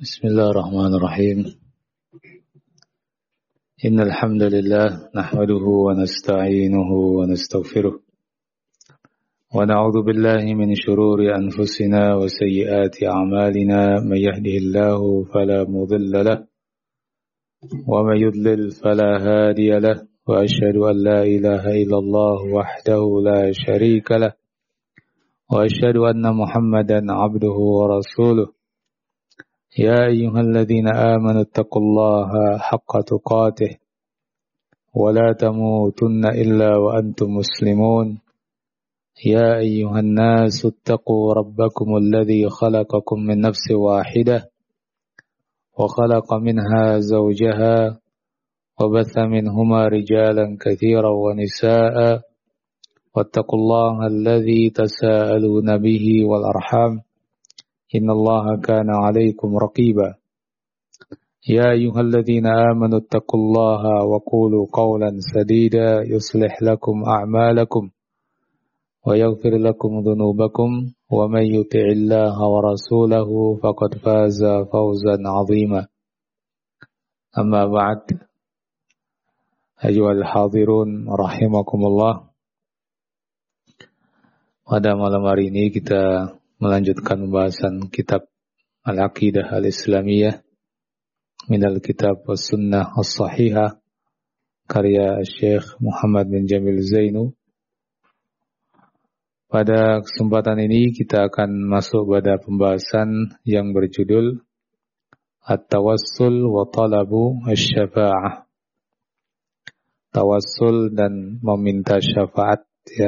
بسم الله الرحمن الرحيم إن الحمد لله نحمده ونستعينه ونستغفره ونعوذ بالله من شرور أنفسنا وسيئات أعمالنا من يهده الله فلا مضل له ومن يضلل فلا هادي له وأشهد أن لا إله إلا الله وحده لا شريك له وأشهد أن محمدا عبده ورسوله يا أيها الذين آمنوا اتقوا الله حق تقاته ولا تموتن إلا وأنتم مسلمون يا أيها الناس اتقوا ربكم الذي خلقكم من نفس واحدة وخلق منها زوجها وبث منهما رجالا كثيرا ونساء واتقوا الله الذي تساءلون به والأرحام إن الله كان عليكم رقيبا يا أيها الذين آمنوا اتقوا الله وقولوا قولا سديدا يصلح لكم أعمالكم ويغفر لكم ذنوبكم ومن يطع الله ورسوله فقد فاز فوزا عظيما أما بعد أيها الحاضرون رحمكم الله. Pada malam hari ini kita melanjutkan pembahasan kitab Al-Aqidah Al-Islamiyah minal kitab was sunnah as-sahihah karya Syekh Muhammad bin Jamil Zainu. Pada kesempatan ini kita akan masuk pada pembahasan yang berjudul At-Tawassul wa Talabu Asy-Syafa'ah. Tawassul dan meminta syafaat, ya.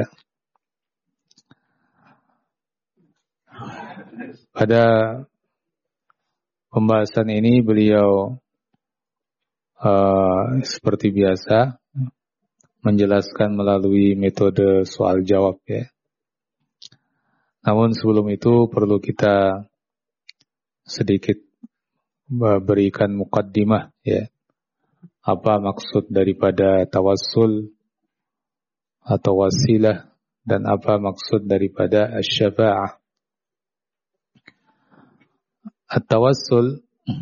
Pada pembahasan ini beliau seperti biasa menjelaskan melalui metode soal jawab, ya. Namun sebelum itu perlu kita sedikit berikan muqaddimah, ya. Apa maksud daripada tawassul atau wasilah dan apa maksud daripada asy-syafa'ah. At-tawassul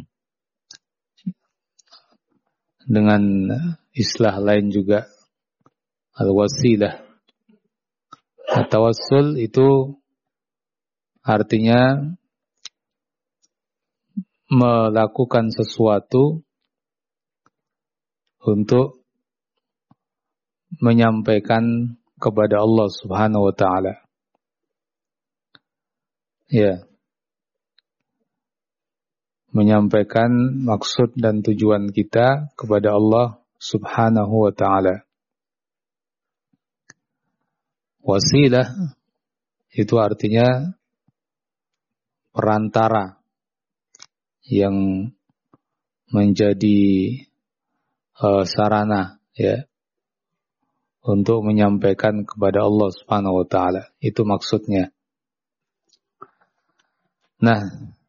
dengan istilah lain juga al-wasilah. At-tawassul itu artinya melakukan sesuatu untuk menyampaikan kepada Allah Subhanahu wa taala. Ya. Menyampaikan maksud dan tujuan kita kepada Allah Subhanahu wa taala. Wasilah itu artinya perantara yang menjadi sarana, ya, untuk menyampaikan kepada Allah Subhanahu wa taala. Itu maksudnya. Nah,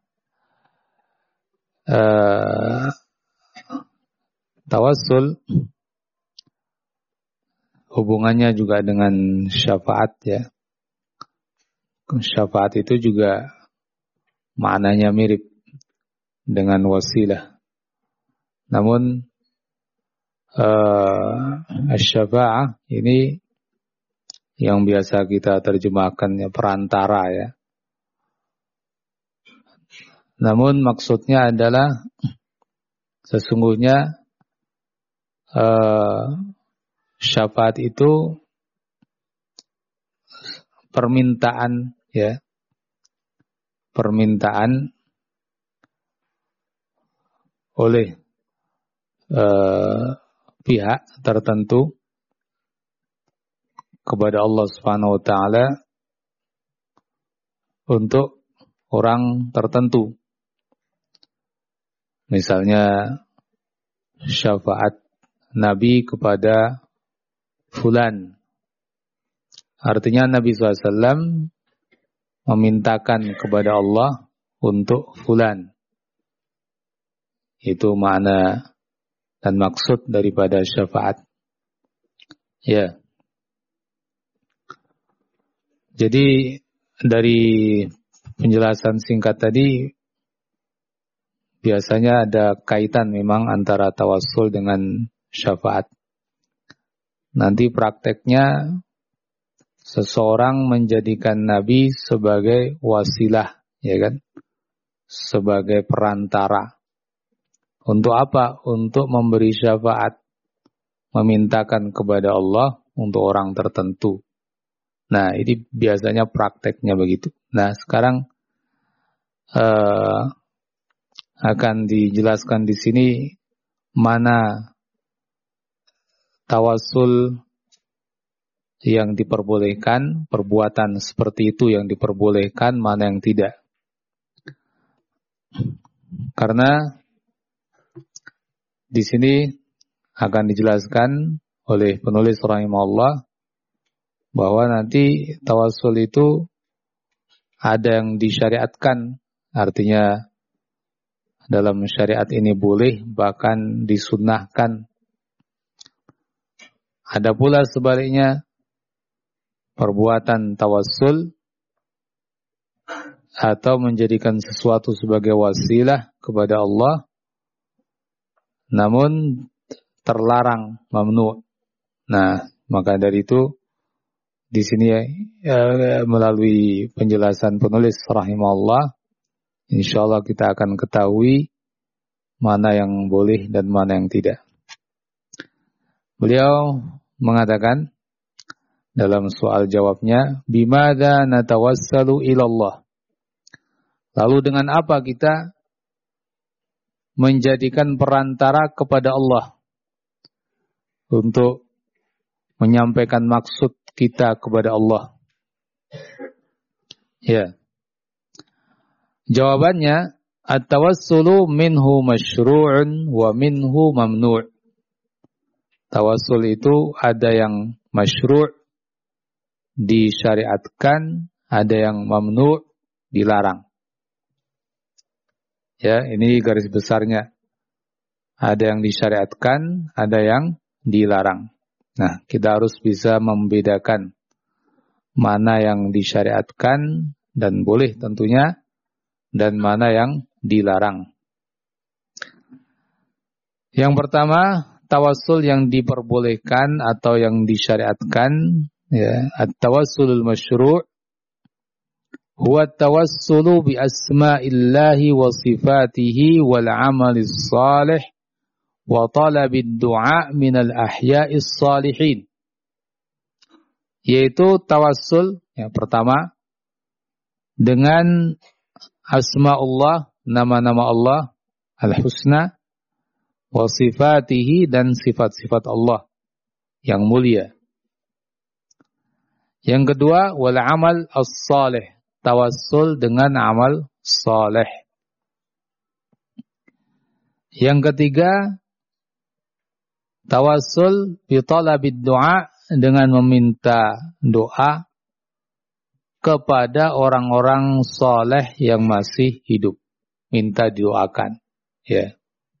tawassul hubungannya juga dengan syafaat, ya. Syafaat itu juga maknanya mirip dengan wasilah. Namun asy-syafa'ah ini yang biasa kita terjemahkannya perantara, ya. Namun maksudnya adalah sesungguhnya syafaat itu permintaan, ya, permintaan oleh pihak tertentu kepada Allah Subhanahu wa taala untuk orang tertentu. Misalnya syafaat Nabi kepada fulan. Artinya Nabi SAW memintakan kepada Allah untuk fulan. Itu makna dan maksud daripada syafaat. Ya. Jadi dari penjelasan singkat tadi biasanya ada kaitan memang antara tawassul dengan syafaat. Nanti prakteknya seseorang menjadikan Nabi sebagai wasilah, ya kan? Sebagai perantara. Untuk apa? Untuk memberi syafaat, memintakan kepada Allah untuk orang tertentu. Nah, ini biasanya prakteknya begitu. Nah, sekarang akan dijelaskan di sini mana tawassul yang diperbolehkan, perbuatan seperti itu yang diperbolehkan, mana yang tidak. Karena di sini akan dijelaskan oleh penulis rahimahullah bahwa nanti tawassul itu ada yang disyariatkan, artinya dalam syariat ini boleh, bahkan disunnahkan. Ada pula sebaliknya, perbuatan tawassul atau menjadikan sesuatu sebagai wasilah kepada Allah, namun terlarang, mamnu. Nah, maka dari itu di sini melalui penjelasan penulis rahimahullah, insyaallah kita akan ketahui mana yang boleh dan mana yang tidak. Beliau mengatakan dalam soal jawabnya, bimadza natawassalu ilallah. Lalu dengan apa kita menjadikan perantara kepada Allah untuk menyampaikan maksud kita kepada Allah? Ya. Jawabannya, at-tawassulu minhu masyru'un wa minhu mamnu'. Tawassul itu ada yang masyru', disyariatkan, ada yang mamnu', dilarang. Ya, ini garis besarnya. Ada yang disyariatkan, ada yang dilarang. Nah, kita harus bisa membedakan mana yang disyariatkan dan boleh tentunya, dan mana yang dilarang. Yang pertama, tawassul yang diperbolehkan atau yang disyariatkan, ya, at-tawassulul masyru' huwa at-tawassulu bi asma'illahi wa sifatihi wal 'amalis shalih wa talabid du'a minal ahya'is salihin. Yaitu tawassul yang pertama dengan asma'ullah, nama-nama Allah al-husna, wa sifatihi, dan sifat-sifat Allah yang mulia. Yang kedua, wal amal as-salih, tawassul dengan amal saleh. Yang ketiga, tawassul bi talabid du'a, dengan meminta doa kepada orang-orang saleh yang masih hidup, minta didoakan, ya.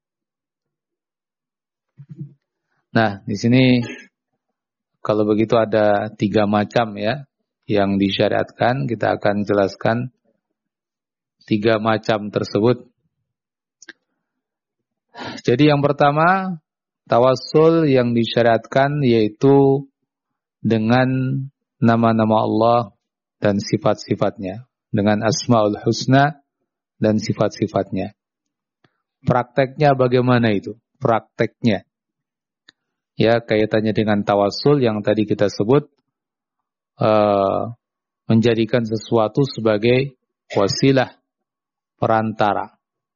Nah, di sini kalau begitu ada 3 macam, ya, yang disyariatkan. Kita akan jelaskan 3 macam tersebut. Jadi yang pertama, tawassul yang disyariatkan yaitu dengan nama-nama Allah dan sifat-sifatnya, dengan asmaul husna dan sifat-sifatnya. Prakteknya bagaimana itu? Prakteknya, ya, kaitannya dengan tawassul yang tadi kita sebut, menjadikan sesuatu sebagai wasilah, perantara.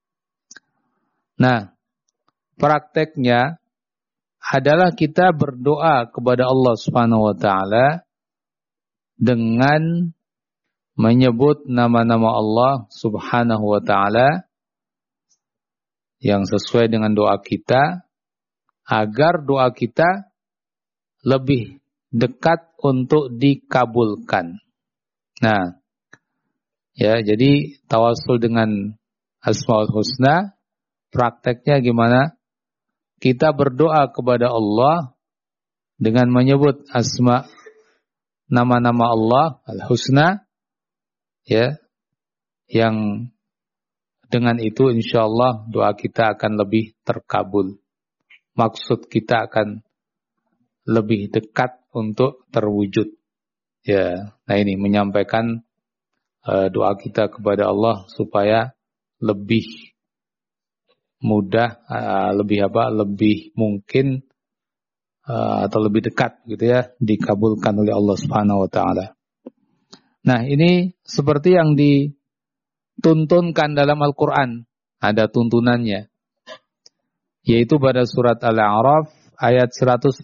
Nah, prakteknya adalah kita berdoa kepada Allah Subhanahu wa taala dengan menyebut nama-nama Allah Subhanahu wa taala yang sesuai dengan doa kita, agar doa kita lebih dekat untuk dikabulkan. Nah, ya, jadi tawassul dengan Asmaul Husna, prakteknya gimana? Kita berdoa kepada Allah dengan menyebut nama-nama Allah Al-Husna, ya, yang dengan itu insyaallah doa kita akan lebih terkabul. Maksud kita akan lebih dekat untuk terwujud. Ya, nah ini menyampaikan doa kita kepada Allah supaya lebih mudah, lebih mungkin atau lebih dekat gitu ya, dikabulkan oleh Allah Subhanahu wa taala. Nah, ini seperti yang dituntunkan dalam Al-Qur'an, ada tuntunannya. Yaitu pada surat Al-A'raf ayat 180.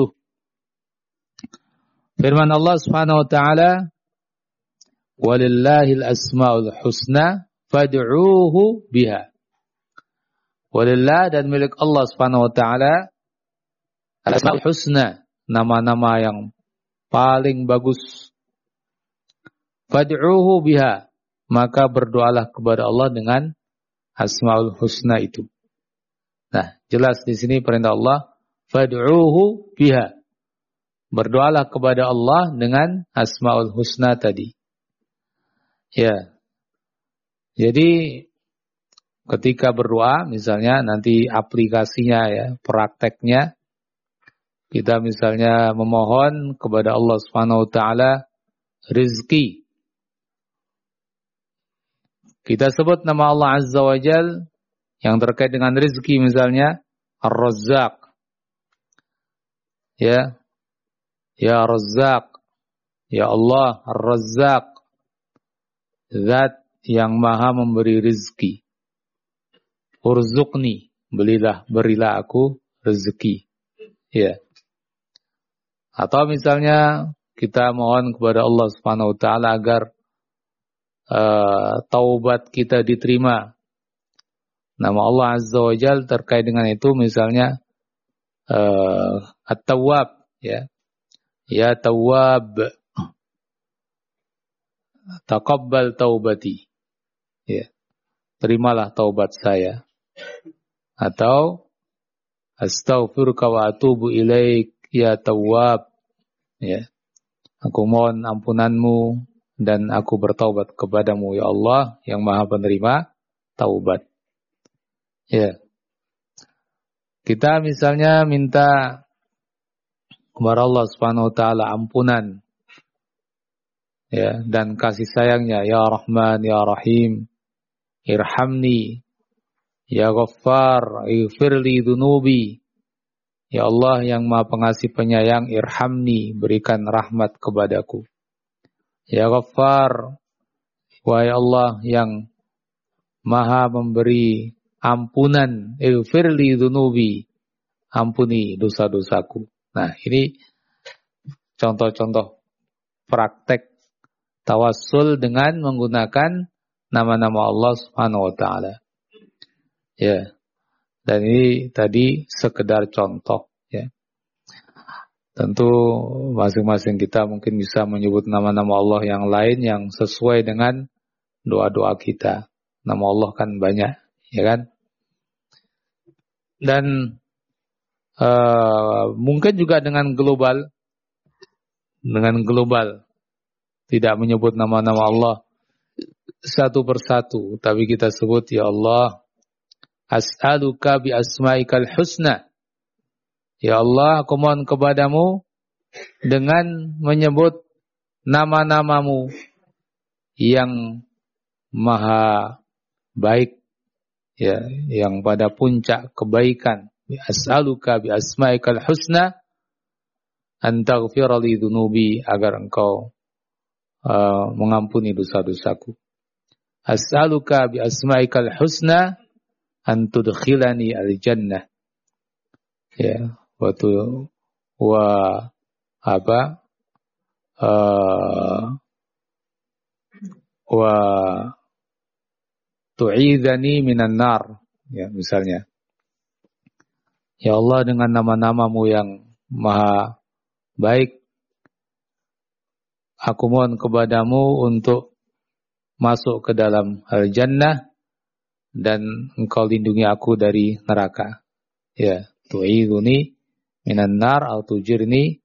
Firman Allah Subhanahu wa taala, "Walillahil asmaul husna fad'uuhu biha." Walillah, dan milik Allah Subhanahu wa taala al-asmaul husna, nama-nama yang paling bagus. Fad'uuhu biha, maka berdoalah kepada Allah dengan asmaul husna itu. Nah, jelas di sini perintah Allah, fad'uuhu biha. Berdoalah kepada Allah dengan asmaul husna tadi. Ya. Jadi ketika berdoa, misalnya nanti aplikasinya ya, prakteknya, kita misalnya memohon kepada Allah Subhanahu wa taala rezeki. Kita sebut nama Allah Azza wa Jal yang terkait dengan rezeki, misalnya Ar-Razzaq. Ya. Ya Razzaq. Ya Allah Ar-Razzaq. Zat yang maha memberi rezeki. Urzuqni, berilah aku rezeki. Ya. Atau misalnya kita mohon kepada Allah Subhanahu wa taala agar taubat kita diterima. Nama Allah Azza wa Jal terkait dengan itu misalnya At-Tawwab, ya. Ya Tawwab, taqabbal taubati. Ya. Terimalah taubat saya. Atau astaghfiruka wa atubu ilaik ya Tawwab. Ya. Aku mohon ampunanmu dan aku bertaubat kepadamu ya Allah yang Maha penerima taubat. Ya. Kita misalnya minta kepada Allah Subhanahu wa taala ampunan, ya, dan kasih sayangnya, ya Rahman ya Rahim, irhamni, ya Ghaffar, ighfirli dhunubi. Ya Allah yang Maha Pengasih Penyayang, irhamni, berikan rahmat kepadaku. Ya Ghaffar, wahai Allah yang Maha memberi ampunan, ighfirli dhunubi, ampuni dosa-dosaku. Nah, ini contoh-contoh praktek tawassul dengan menggunakan nama-nama Allah Subhanahu wa taala. Ya. Dan ini tadi sekedar contoh, ya. Tentu masing-masing kita mungkin bisa menyebut nama-nama Allah yang lain yang sesuai dengan doa-doa kita. Nama Allah kan banyak, ya kan? Dan mungkin juga dengan global, tidak menyebut nama-nama Allah satu persatu, tapi kita sebut ya Allah, as'aluka bi asma'ikal husna. Ya Allah, aku mohon kepadamu dengan menyebut nama-namamu yang maha baik, ya, yang pada puncak kebaikan. As'aluka bi asma'ikal husna an taghfira li dhunubi, agar engkau mengampuni dosa-dosaku. As'aluka bi asma'ikal husna an tudkhilani al-jannah. Ya, wa tu'idhani minan nar, ya, misalnya. Ya Allah, dengan nama-namamu yang maha baik, aku mohon kepadamu untuk masuk ke dalam al-jannah dan engkau lindungi aku dari neraka. Ya, tu'idhuni minan nar atau tujirani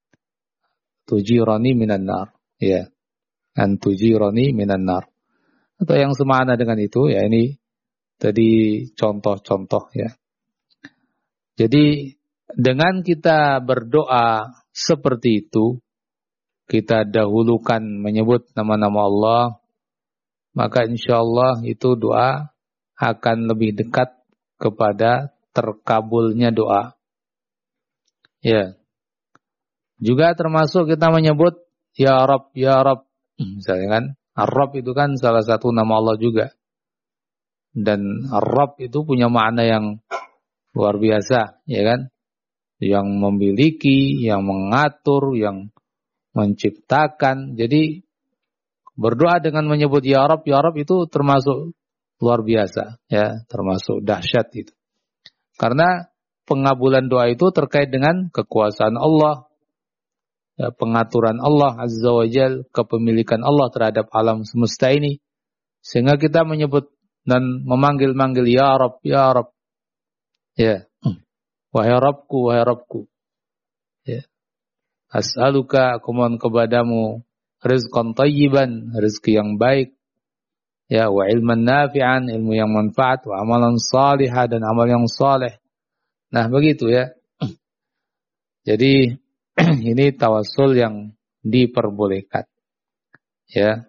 minan nar. Ya, an tujirani minan nar. Atau yang semana dengan itu, ya, ini tadi contoh-contoh ya. Jadi dengan kita berdoa seperti itu, kita dahulukan menyebut nama-nama Allah, maka insyaallah itu doa akan lebih dekat kepada terkabulnya doa. Ya. Juga termasuk kita menyebut ya Rabb, ya Rabb. Misalnya kan, Ar-Rabb itu kan salah satu nama Allah juga. Dan Ar-Rabb itu punya makna yang luar biasa, ya kan? Yang memiliki, yang mengatur, yang menciptakan. Jadi berdoa dengan menyebut ya Rabb itu termasuk luar biasa, ya, termasuk dahsyat itu. Karena pengabulan doa itu terkait dengan kekuasaan Allah, ya, pengaturan Allah Azza wa Jal, kepemilikan Allah terhadap alam semesta ini. Sehingga kita menyebut dan memanggil-manggil ya Rabb, ya Rabb. Ya. Wahai Rabbku, wahai Rabbku. Ya. As'aluka, aku mohon kepadamu rizqan thayyiban, rezeki yang baik. Ya, wa ilman nafi'an, ilmu yang manfaat, wa amalan salihah, dan amal yang saleh. Nah, begitu ya. Jadi ini tawassul yang diperbolehkan. Ya.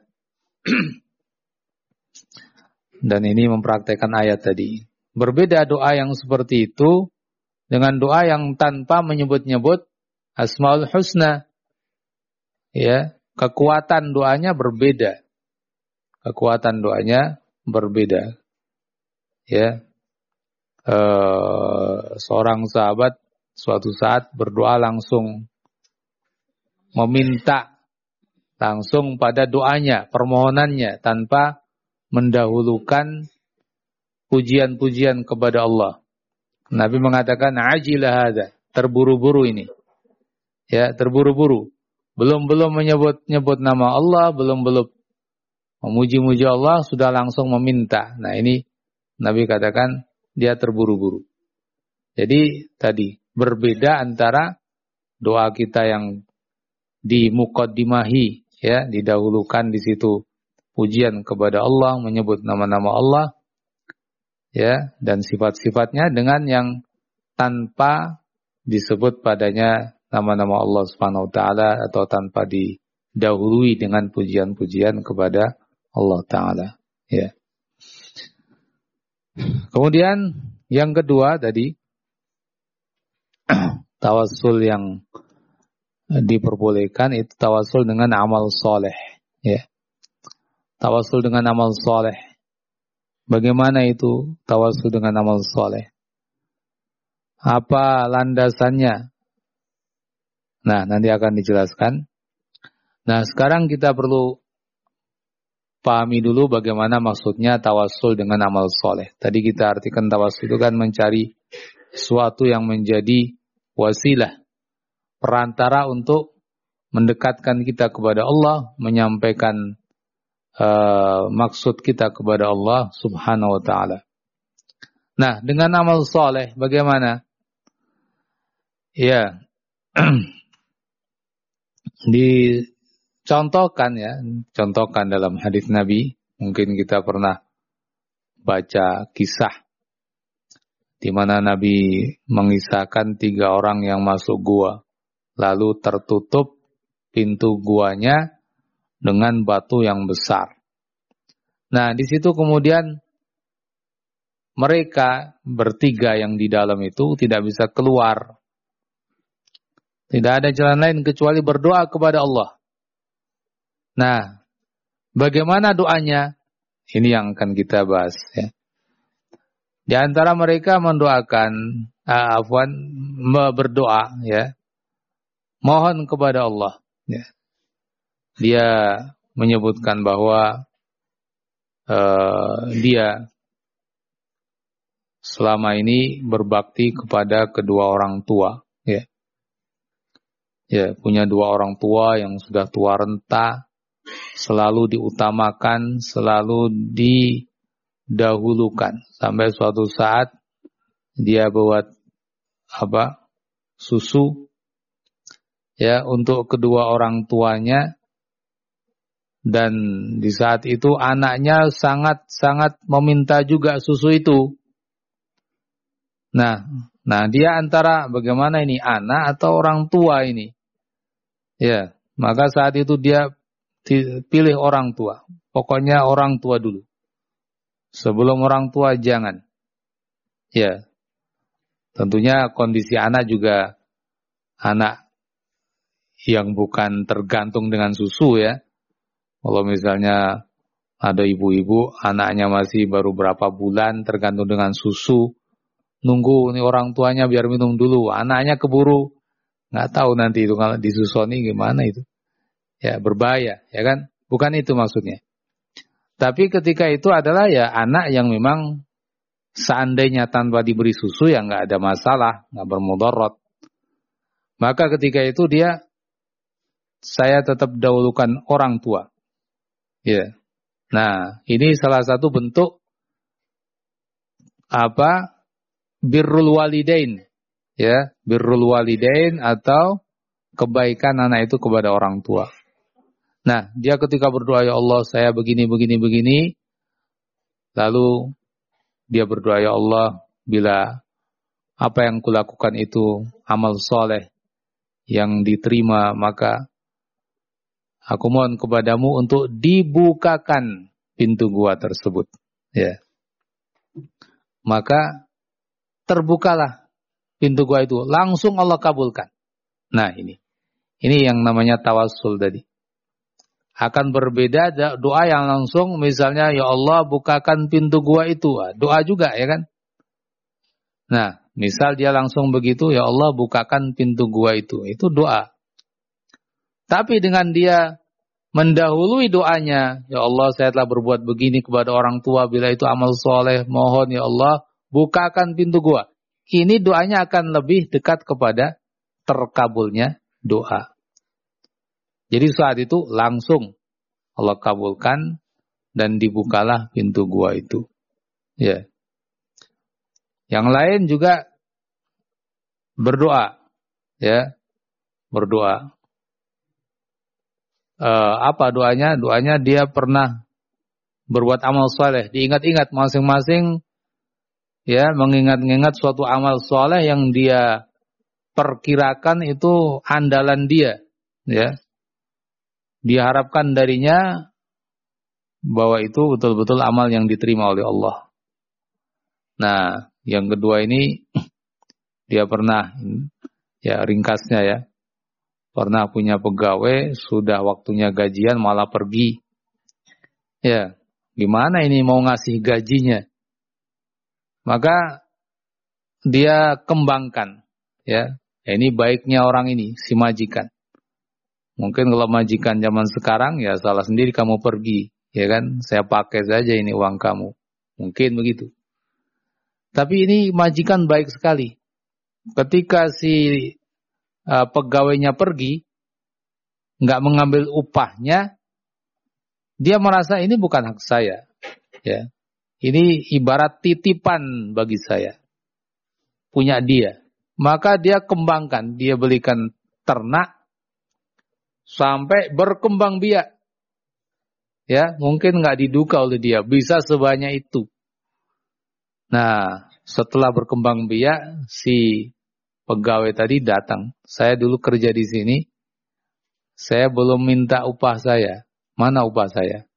Dan ini mempraktekkan ayat tadi. Berbeda doa yang seperti itu dengan doa yang tanpa menyebut-nyebut Asmaul Husna. Ya, kekuatan doanya berbeda. Kekuatan doanya berbeda. Ya. Seorang sahabat suatu saat berdoa langsung meminta langsung pada doanya, permohonannya tanpa mendahulukan pujian-pujian kepada Allah. Nabi mengatakan ajilah hadza, terburu-buru ini. Ya, terburu-buru. Belum menyebut nama Allah, belum memuji-muji Allah, sudah langsung meminta. Nah, ini Nabi katakan dia terburu-buru. Jadi tadi berbeda antara doa kita yang di muqaddimahi, ya, didahulukan di situ pujian kepada Allah, menyebut nama-nama Allah, ya, dan sifat-sifatnya, dengan yang tanpa disebut padanya nama-nama Allah Subhanahu wa taala atau tanpa didahului dengan pujian-pujian kepada Allah taala, ya. Kemudian yang kedua tadi tawassul yang diperbolehkan itu tawassul dengan amal soleh, ya. Tawassul dengan amal soleh. Bagaimana itu tawassul dengan amal soleh? Apa landasannya? Nah, nanti akan dijelaskan. Nah, sekarang kita perlu pahami dulu bagaimana maksudnya tawassul dengan amal soleh. Tadi kita artikan tawassul itu kan mencari sesuatu yang menjadi wasilah, perantara untuk mendekatkan kita kepada Allah, menyampaikan maksud kita kepada Allah Subhanahu wa ta'ala. Nah, dengan amal soleh bagaimana? Ya, dicontohkan, ya, contohkan dalam hadis Nabi. Mungkin kita pernah baca kisah di mana Nabi mengisahkan 3 orang yang masuk gua, lalu tertutup pintu guanya dengan batu yang besar. Nah, di situ kemudian mereka bertiga yang di dalam itu tidak bisa keluar. Tidak ada jalan lain kecuali berdoa kepada Allah. Nah, bagaimana doanya? Ini yang akan kita bahas, ya. Di antara mereka mendoakan, berdoa, ya, mohon kepada Allah, ya. Dia menyebutkan bahwa dia selama ini berbakti kepada kedua orang tua, ya. Ya, punya 2 orang tua yang sudah tua renta, selalu diutamakan, selalu didahulukan. Sampai suatu saat dia buat susu, ya, untuk kedua orang tuanya Dan di saat itu anaknya sangat-sangat meminta juga susu itu. Nah, dia antara bagaimana ini, anak atau orang tua ini? Ya, maka saat itu dia pilih orang tua. Pokoknya orang tua dulu. Sebelum orang tua jangan. Ya, tentunya kondisi anak juga anak yang bukan tergantung dengan susu ya. Kalau misalnya ada ibu-ibu, anaknya masih baru berapa bulan tergantung dengan susu, nunggu ini orang tuanya biar minum dulu, anaknya keburu, nggak tahu nanti itu kalau disusoni gimana itu, ya berbahaya, ya kan? Bukan itu maksudnya. Tapi ketika itu adalah ya anak yang memang seandainya tanpa diberi susu ya nggak ada masalah, nggak bermudarat. Maka ketika itu saya tetap dahulukan orang tua. Ya. Nah, ini salah satu bentuk birrul walidain. Ya, birrul walidain atau kebaikan anak itu kepada orang tua. Nah, dia ketika berdoa, ya Allah, saya begini. Lalu dia berdoa, ya Allah, bila apa yang kulakukan itu amal soleh yang diterima, maka aku mohon kepadamu untuk dibukakan pintu gua tersebut. Ya. Maka terbukalah pintu gua itu. Langsung Allah kabulkan. Nah ini yang namanya tawassul tadi. Akan berbeda doa yang langsung misalnya ya Allah bukakan pintu gua itu. Doa juga ya kan. Nah misal dia langsung begitu ya Allah bukakan pintu gua itu. Itu doa. Tapi dengan dia mendahului doanya, ya Allah saya telah berbuat begini kepada orang tua, bila itu amal soleh, mohon ya Allah bukakan pintu gua. Ini doanya akan lebih dekat kepada terkabulnya doa. Jadi saat itu langsung Allah kabulkan dan dibukalah pintu gua itu. Ya. Yang lain juga berdoa, ya, berdoa. Apa doanya? Doanya dia pernah berbuat amal soleh. Diingat-ingat masing-masing, ya, mengingat-ingat suatu amal soleh yang dia perkirakan itu andalan dia, ya. Diharapkan darinya bahwa itu betul-betul amal yang diterima oleh Allah. Nah, yang kedua ini dia pernah, ya ringkasnya ya, pernah punya pegawai, sudah waktunya gajian malah pergi. Ya, gimana ini mau ngasih gajinya? Maka dia kembangkan, ya. Ini baiknya orang ini, si majikan. Mungkin kalau majikan zaman sekarang, ya salah sendiri kamu pergi, ya kan? Saya pakai saja ini uang kamu. Mungkin begitu. Tapi ini majikan baik sekali. Ketika si pegawainya pergi, nggak mengambil upahnya, dia merasa ini bukan hak saya, ya. Ini ibarat titipan bagi saya, punya dia. Maka dia kembangkan, dia belikan ternak sampai berkembang biak, ya. Mungkin nggak diduga oleh dia bisa sebanyak itu. Nah, setelah berkembang biak, si pegawai tadi datang. Saya dulu kerja di sini, saya belum minta upah saya. Mana upah saya?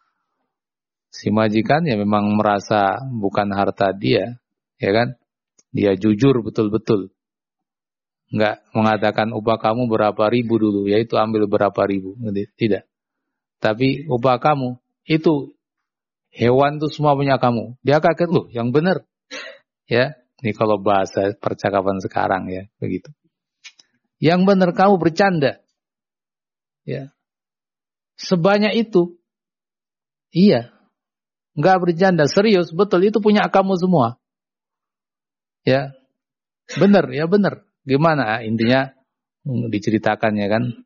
Si majikan ya memang merasa bukan harta dia, ya kan? Dia jujur betul-betul. Enggak mengatakan upah kamu berapa ribu dulu, yaitu ambil berapa ribu. Tidak. Tapi upah kamu, itu hewan itu semua punya kamu. Dia kaget, loh yang benar. Ya. Ini kalau bahasa percakapan sekarang ya, begitu. Yang benar kamu bercanda. Ya. Sebanyak itu. Iya. Enggak bercanda, serius, betul itu punya kamu semua. Ya. Benar, ya benar. Gimana intinya diceritakan ya kan.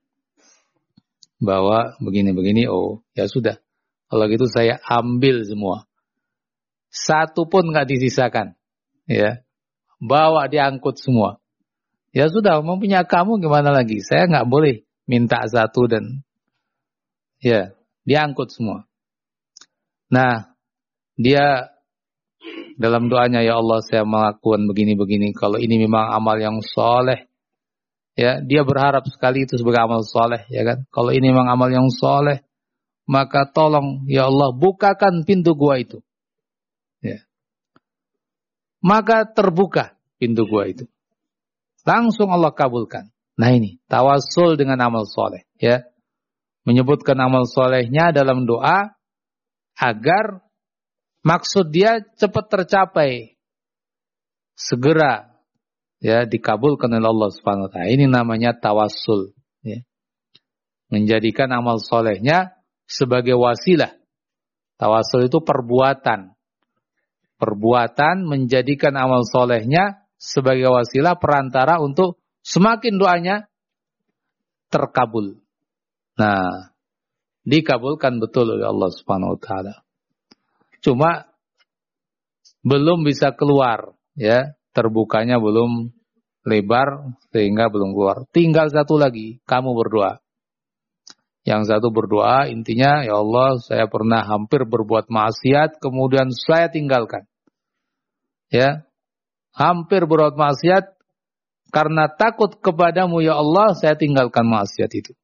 Bahwa begini-begini, oh, ya sudah. Kalau gitu saya ambil semua. Satu pun enggak disisakan. Ya. Bawa diangkut semua. Ya sudah, mau punya kamu gimana lagi? Saya nggak boleh minta satu dan ya diangkut semua. Nah, dia dalam doanya, ya Allah saya melakukan begini-begini, kalau ini memang amal yang soleh, ya dia berharap sekali itu sebagai amal soleh, ya kan? Kalau ini memang amal yang soleh, maka tolong ya Allah bukakan pintu gua itu. Ya. Maka terbuka pintu gua itu. Langsung Allah kabulkan. Nah ini, tawassul dengan amal soleh. Ya. Menyebutkan amal solehnya dalam doa agar maksud dia cepat tercapai. Segera ya dikabulkan oleh Allah Subhanahu wa taala. Ini namanya tawassul, ya. Menjadikan amal solehnya sebagai wasilah. Tawassul itu perbuatan. Perbuatan menjadikan amal solehnya sebagai wasilah perantara untuk semakin doanya terkabul. Nah, dikabulkan betul oleh Allah Subhanahu wa taala. Cuma belum bisa keluar, ya. Terbukanya belum lebar sehingga belum keluar. Tinggal satu lagi, kamu berdoa. Yang satu berdoa intinya, ya Allah, saya pernah hampir berbuat maksiat kemudian saya tinggalkan. Ya. Hampir berbuat maksiat karena takut kepadamu ya Allah, saya tinggalkan maksiat itu.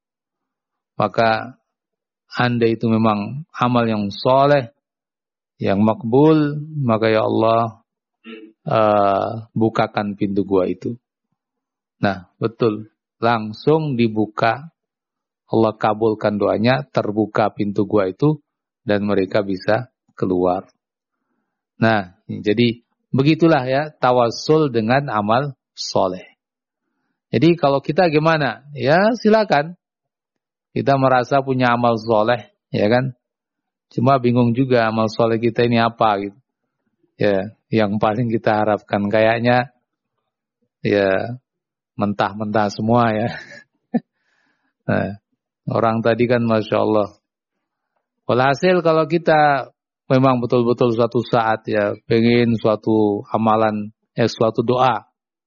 Maka Anda itu memang amal yang soleh, yang makbul, maka ya Allah bukakan pintu gua itu. Nah, betul. Langsung dibuka. Allah kabulkan doanya, terbuka pintu gua itu, dan mereka bisa keluar. Nah, jadi begitulah ya tawassul dengan amal soleh. Jadi kalau kita gimana? Ya silakan. Kita merasa punya amal soleh, ya kan? Cuma bingung juga amal soleh kita ini apa gitu. Ya, yang paling kita harapkan kayaknya ya mentah-mentah semua ya. Nah, orang tadi kan Masya Allah. Walhasil kalau kita memang betul-betul suatu saat ya pengen suatu amalan, suatu doa.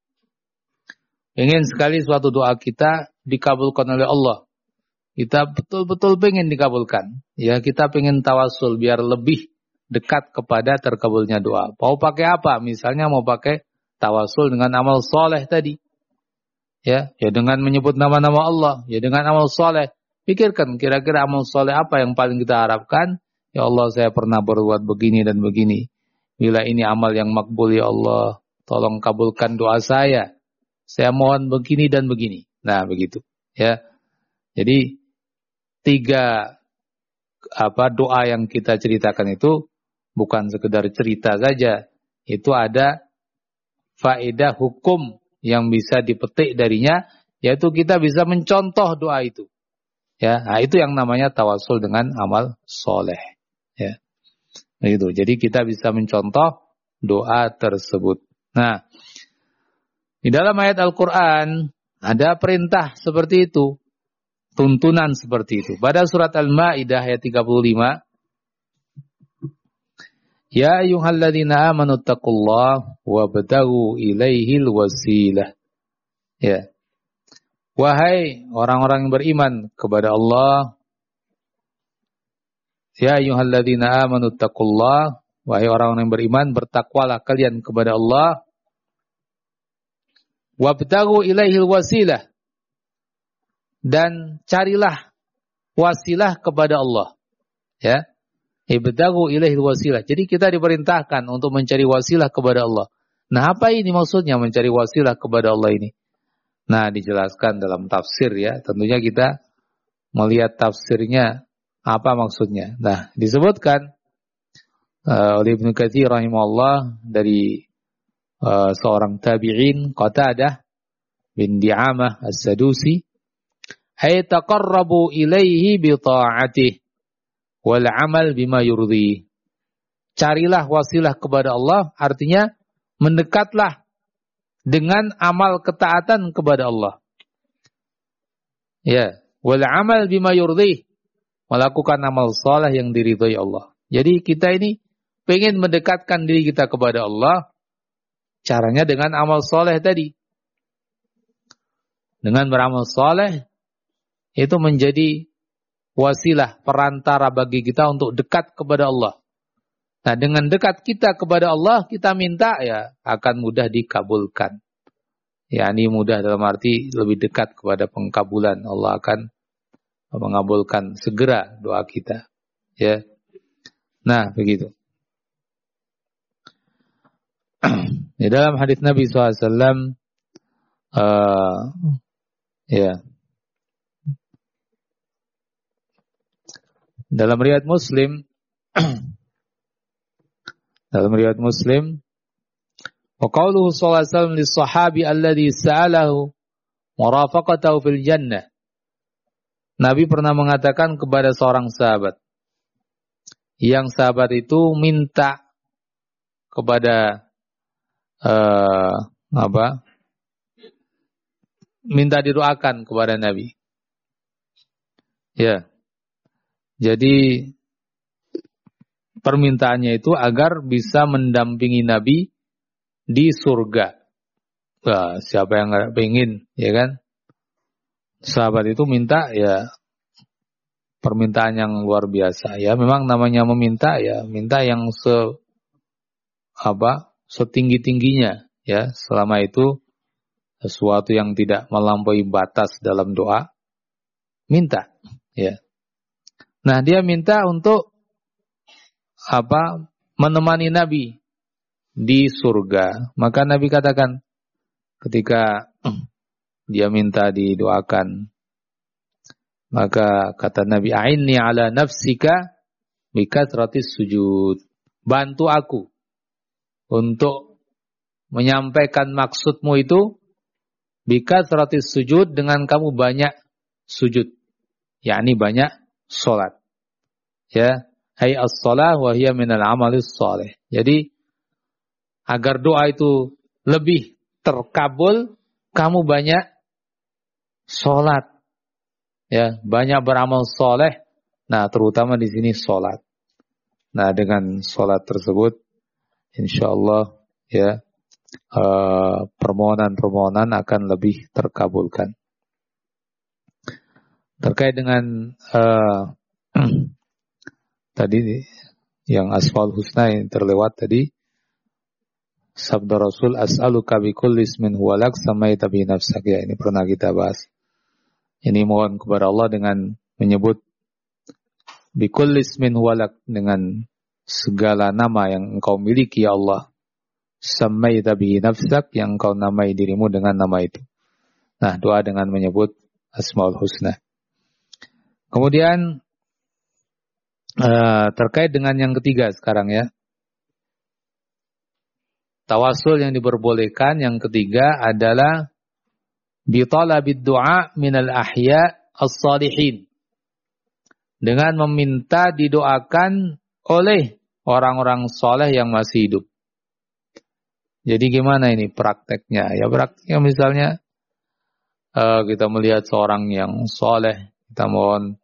Pengen sekali suatu doa kita dikabulkan oleh Allah. Kita betul-betul pengen dikabulkan. Ya, kita pengen tawasul biar lebih dekat kepada terkabulnya doa. Mau pakai apa? Misalnya mau pakai tawasul dengan amal soleh tadi. Ya dengan menyebut nama-nama Allah. Ya dengan amal soleh. Pikirkan kira-kira amal soleh apa yang paling kita harapkan. Ya Allah, saya pernah berbuat begini dan begini. Bila ini amal yang makbul ya Allah, tolong kabulkan doa saya. Saya mohon begini dan begini. Nah, begitu. Ya. Jadi 3 doa yang kita ceritakan itu bukan sekedar cerita saja. Itu ada faedah hukum yang bisa dipetik darinya, yaitu kita bisa mencontoh doa itu. Ya, nah itu yang namanya tawasul dengan amal soleh. Ya, begitu. Jadi kita bisa mencontoh doa tersebut. Nah, di dalam ayat Al-Quran ada perintah seperti itu, tuntunan seperti itu. Pada surat Al-Maidah ayat 35, ya ayyuhalladzina amanu taqullaha wabtaghu ilaihil wasilah. Ya. Wahai orang-orang yang beriman kepada Allah, ya ayyuhalladzina amanu taqullaha, wahai orang-orang yang beriman, bertakwalah kalian kepada Allah. Wabtaghu ilaihil wasilah, dan carilah wasilah kepada Allah. Ya. Ibtaghu ilaihil wasilah. Jadi kita diperintahkan untuk mencari wasilah kepada Allah. Nah, apa ini maksudnya mencari wasilah kepada Allah ini? Nah, dijelaskan dalam tafsir ya. Tentunya kita melihat tafsirnya apa maksudnya. Nah, disebutkan oleh Ibnu Katsir rahimahullah dari seorang tabi'in Qatadah bin Di'amah As-Sadusi, ay taqarrabu ilaihi bi ta'atihi wal amal bima yurdi. Carilah wasilah kepada Allah, artinya mendekatlah dengan amal ketaatan kepada Allah. Ya, wal amal bima yurdi, melakukan amal saleh yang diridhai Allah. Jadi kita ini pengen mendekatkan diri kita kepada Allah, caranya dengan amal saleh tadi. Dengan beramal saleh itu menjadi wasilah, perantara bagi kita untuk dekat kepada Allah. Nah, dengan dekat kita kepada Allah, kita minta ya akan mudah dikabulkan. Ya, ini mudah dalam arti lebih dekat kepada pengkabulan. Allah akan mengabulkan segera doa kita. Ya. Nah, begitu. Di dalam hadis Nabi SAW, ya, dalam riwayat Muslim, wa qauluhu sallallahu alaihi wasallam lis-sahabi alladhi sa'alahu murafaqatahu fil jannah. Nabi pernah mengatakan kepada seorang sahabat, yang sahabat itu minta kepada minta didoakan kepada Nabi. Ya. Jadi permintaannya itu agar bisa mendampingi Nabi di surga. Wah, siapa yang enggak pengen, ya kan? Sahabat itu minta ya permintaan yang luar biasa. Ya, memang namanya meminta ya, minta yang setinggi-tingginya, ya. Selama itu sesuatu yang tidak melampaui batas dalam doa, minta, ya. Nah, dia minta untuk menemani Nabi di surga. Maka Nabi katakan ketika dia minta didoakan, maka kata Nabi, "A'inni ala nafsika bikathratis sujud." Bantu aku untuk menyampaikan maksudmu itu bikathratis sujud, dengan kamu banyak sujud, yakni banyak salat. Ya, hay as-shalah wa hiya minal amalis shalih. Jadi agar doa itu lebih terkabul, kamu banyak salat. Ya, banyak beramal saleh. Nah, terutama di sini salat. Nah, dengan salat tersebut insyaallah ya permohonan-permohonan akan lebih terkabulkan. Terkait dengan tadi yang asmaul husna yang terlewat tadi, sabda Rasul, as'aluka bi kulli ismin huwa lak samaita bi nafsak, ya, ini pernah kita bahas. Ini mohon kepada Allah dengan menyebut bi kulli ismin huwa lak, dengan segala nama yang engkau miliki ya Allah, samaita bi nafsak, yang engkau namai dirimu dengan nama itu. Nah, doa dengan menyebut asmaul husna. Kemudian terkait dengan yang ketiga sekarang ya, tawasul yang diperbolehkan yang ketiga adalah bi talabid du'a minal ahya as-salihin, dengan meminta didoakan oleh orang-orang soleh yang masih hidup. Jadi gimana ini prakteknya? Ya, prakteknya misalnya kita melihat seorang yang soleh, kita mohon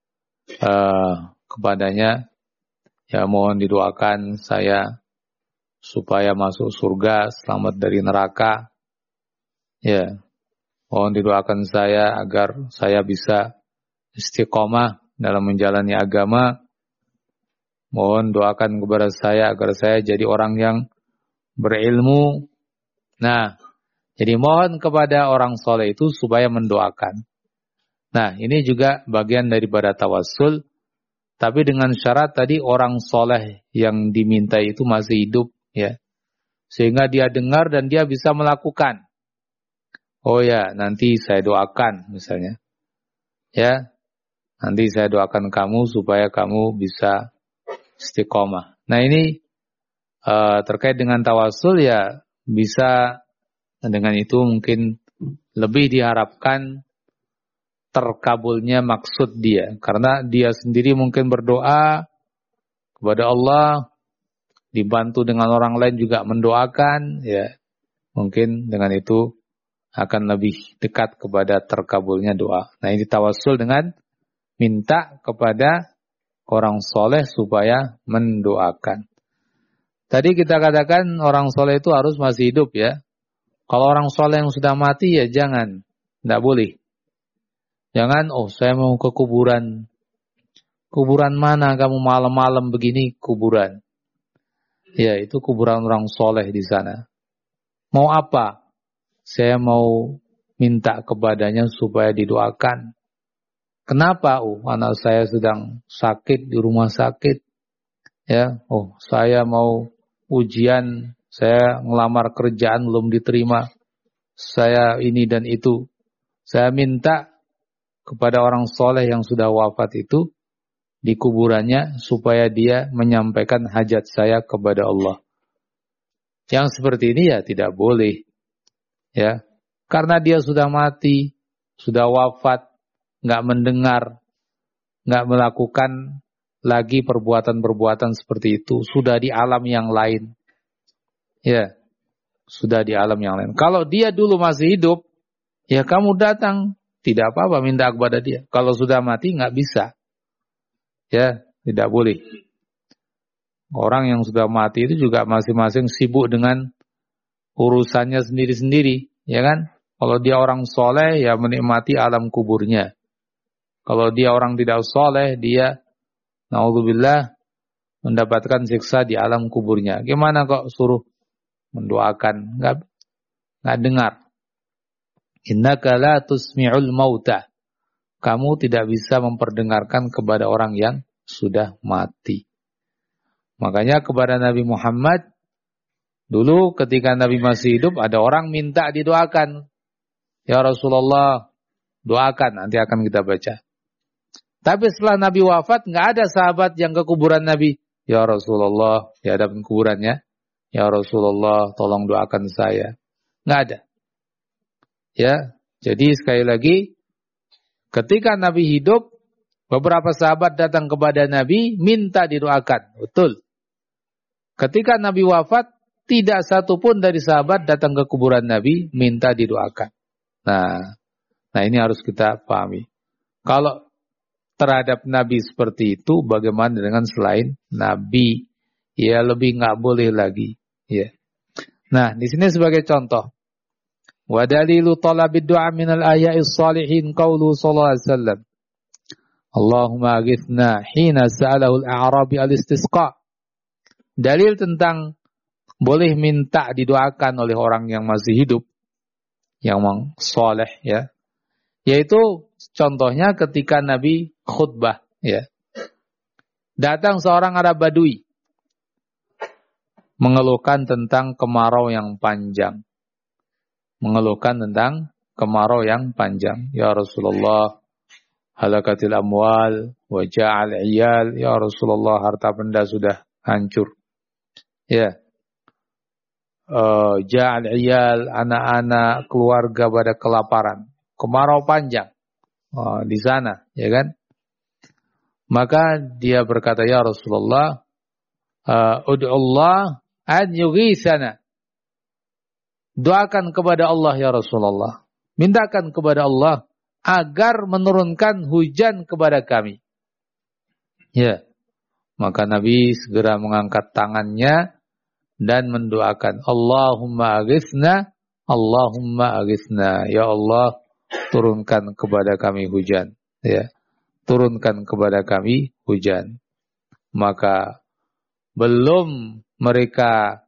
kepadanya, ya mohon didoakan saya supaya masuk surga, selamat dari neraka. Ya, mohon didoakan saya agar saya bisa istiqomah dalam menjalani agama. Mohon doakan kepada saya agar saya jadi orang yang berilmu. Nah, jadi mohon kepada orang soleh itu supaya mendoakan. Nah, ini juga bagian daripada tawassul, tapi dengan syarat tadi orang soleh yang dimintai itu masih hidup, ya, sehingga dia dengar dan dia bisa melakukan. Oh ya, nanti saya doakan misalnya, ya, nanti saya doakan kamu supaya kamu bisa istiqomah. Nah, ini terkait dengan tawassul ya, bisa dengan itu mungkin lebih diharapkan terkabulnya maksud dia, karena dia sendiri mungkin berdoa kepada Allah, dibantu dengan orang lain juga mendoakan, ya, mungkin dengan itu akan lebih dekat kepada terkabulnya doa. Nah, ini tawassul dengan minta kepada orang soleh supaya mendoakan. Tadi kita katakan orang soleh itu harus masih hidup, ya. Kalau orang soleh yang sudah mati ya jangan, tidak boleh. Jangan, oh saya mau ke kuburan Kuburan mana kamu malam-malam begini kuburan? Ya, itu kuburan orang soleh di sana. Mau apa? Saya mau minta kepadanya supaya didoakan. Kenapa? Anak saya sedang sakit di rumah sakit. Ya, saya mau ujian, saya ngelamar kerjaan belum diterima. Saya ini dan itu. Saya minta kepada orang soleh yang sudah wafat itu di kuburannya supaya dia menyampaikan hajat saya kepada Allah. Yang seperti ini ya tidak boleh. Ya, karena dia sudah mati, sudah wafat, nggak mendengar, nggak melakukan lagi perbuatan-perbuatan seperti itu, sudah di alam yang lain. Ya, sudah di alam yang lain. Kalau dia dulu masih hidup, ya kamu datang, tidak apa-apa minta kepada dia. Kalau sudah mati nggak bisa. Ya, tidak boleh. Orang yang sudah mati itu juga masing-masing sibuk dengan urusannya sendiri-sendiri, ya kan? Kalau dia orang soleh, ya menikmati alam kuburnya. Kalau dia orang tidak soleh, dia, naudzubillah, mendapatkan siksa di alam kuburnya. Gimana kok suruh mendoakan? Nggak dengar. Innaka la tusmi'ul mauta. Kamu tidak bisa memperdengarkan kepada orang yang sudah mati. Makanya kepada Nabi Muhammad, dulu ketika Nabi masih hidup, ada orang minta didoakan. Ya Rasulullah, doakan, nanti akan kita baca. Tapi setelah Nabi wafat, nggak ada sahabat yang ke kuburan Nabi. Ya Rasulullah, di hadapan kuburannya. Ya Rasulullah, tolong doakan saya. Nggak ada. Ya, jadi sekali lagi, ketika Nabi hidup, beberapa sahabat datang kepada Nabi, minta didoakan. Betul. Ketika Nabi wafat, tidak satu pun dari sahabat datang ke kuburan Nabi, minta didoakan. Nah ini harus kita pahami. Kalau terhadap Nabi seperti itu, bagaimana dengan selain Nabi? Ya lebih nggak boleh lagi. Ya. Nah di sini sebagai contoh. Wa dalilu talabid du'a minal aya'is salihin qawlu sallallahu alaihi wasallam. Allahumma aghithna hina sa'alahu al-a'rabi al-istisqa. Dalil tentang boleh minta didoakan oleh orang yang masih hidup, yang soleh, ya. Yaitu contohnya ketika Nabi khutbah, ya. Datang seorang Arab Badui mengeluhkan tentang kemarau yang panjang. Mengeluhkan tentang kemarau yang panjang. Ya Rasulullah, halakatil amwal wa ja'al iyal. Ya Rasulullah, harta benda sudah hancur. Ya. Ja'al iyal, anak-anak, keluarga pada kelaparan. Kemarau panjang di sana, ya kan? Maka dia berkata, ya Rasulullah, ud'u Allah an yughithana. Doakan kepada Allah ya Rasulullah. Mintakan kepada Allah agar menurunkan hujan kepada kami. Ya. Maka Nabi segera mengangkat tangannya dan mendoakan, Allahumma aghithna, Allahumma aghithna. Ya Allah, turunkan kepada kami hujan. Ya. Turunkan kepada kami hujan. Maka belum mereka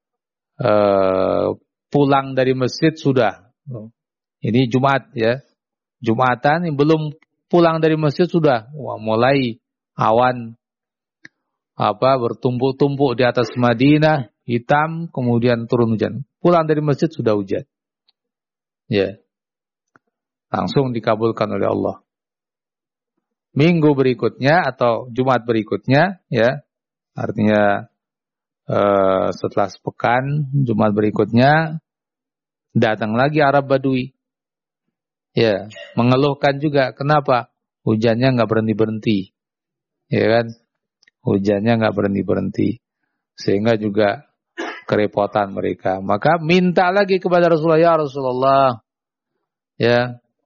pulang dari masjid sudah. Ini Jumat ya. Jumatan belum pulang dari masjid sudah. Wah, mulai awan bertumpuk-tumpuk di atas Madinah, hitam, kemudian turun hujan. Pulang dari masjid sudah hujan. Ya. Langsung dikabulkan oleh Allah. Minggu berikutnya atau Jumat berikutnya, ya. Artinya setelah sepekan, Jumat berikutnya datang lagi Arab Badui. Ya, mengeluhkan juga. Kenapa? Hujannya nggak berhenti-berhenti. Ya kan? Hujannya nggak berhenti-berhenti. Sehingga juga kerepotan mereka. Maka minta lagi kepada Rasulullah, ya Rasulullah. Ya.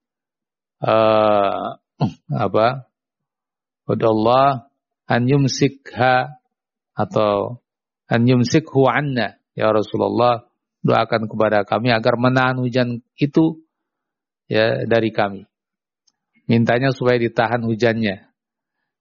Allah an yumsikha atau an yumsikhu anna. Ya Rasulullah, doakan kepada kami agar menahan hujan itu ya dari kami. Mintanya supaya ditahan hujannya.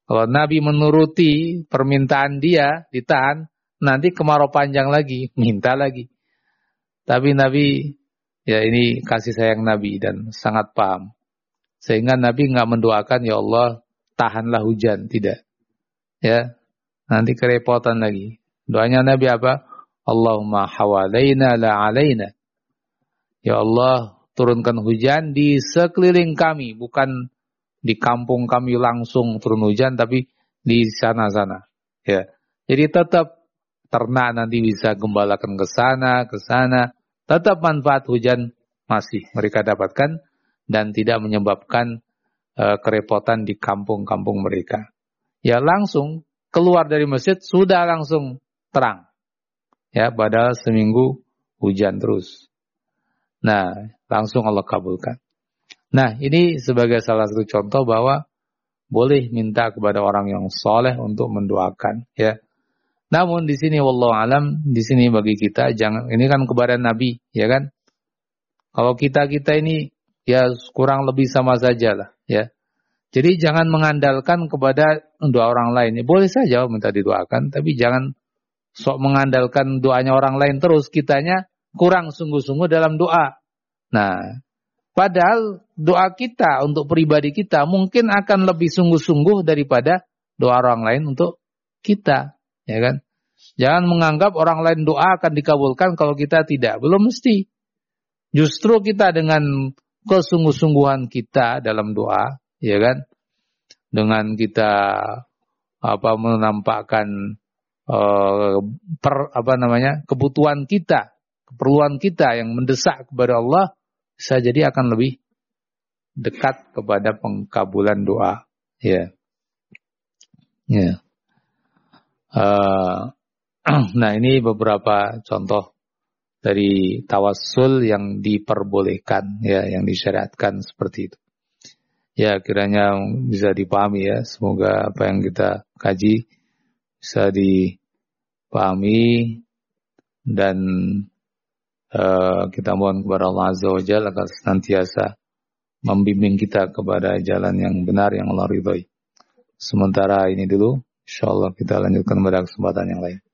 Kalau Nabi menuruti permintaan dia, ditahan, nanti kemarau panjang lagi, minta lagi. Tapi Nabi, ya ini kasih sayang Nabi dan sangat paham. Sehingga Nabi nggak mendoakan, ya Allah, tahanlah hujan. Tidak. Ya, nanti kerepotan lagi. Doanya Nabi apa? Allahumma hawalaina la alaina. Ya Allah, turunkan hujan di sekeliling kami, bukan di kampung kami langsung turun hujan, tapi di sana-sana. Ya, jadi tetap ternak nanti bisa gembalakan ke sana, tetap manfaat hujan masih mereka dapatkan dan tidak menyebabkan kerepotan di kampung-kampung mereka. Ya, langsung keluar dari masjid sudah langsung terang. Ya, padahal seminggu hujan terus. Nah, langsung Allah kabulkan. Nah, ini sebagai salah satu contoh bahwa boleh minta kepada orang yang soleh untuk mendoakan, ya. Namun di sini wallahu alam, di sini bagi kita jangan, ini kan kebaran Nabi, ya kan? Kalau kita ini ya kurang lebih sama saja lah, ya. Jadi jangan mengandalkan kepada doa orang lain. Boleh saja minta didoakan, tapi jangan sok mengandalkan doanya orang lain terus, kitanya kurang sungguh-sungguh dalam doa. Nah, padahal doa kita untuk pribadi kita mungkin akan lebih sungguh-sungguh daripada doa orang lain untuk kita, ya kan? Jangan menganggap orang lain doa akan dikabulkan kalau kita tidak. Belum mesti. Justru kita dengan kesungguh-sungguhan kita dalam doa, ya kan? Dengan kita menampakkan kebutuhan kita, keperluan kita yang mendesak kepada Allah, bisa jadi akan lebih dekat kepada pengkabulan doa. Ya. Ya. Nah, ini beberapa contoh dari tawassul yang diperbolehkan, ya, yang disyariatkan seperti itu. Ya, kiranya bisa dipahami ya. Semoga apa yang kita kaji bisa dipahami dan kita mohon kepada Allah Azza wa Jalla agar senantiasa membimbing kita kepada jalan yang benar yang Allah ridhoi. Sementara ini dulu, insyaallah kita lanjutkan pada kesempatan yang lain.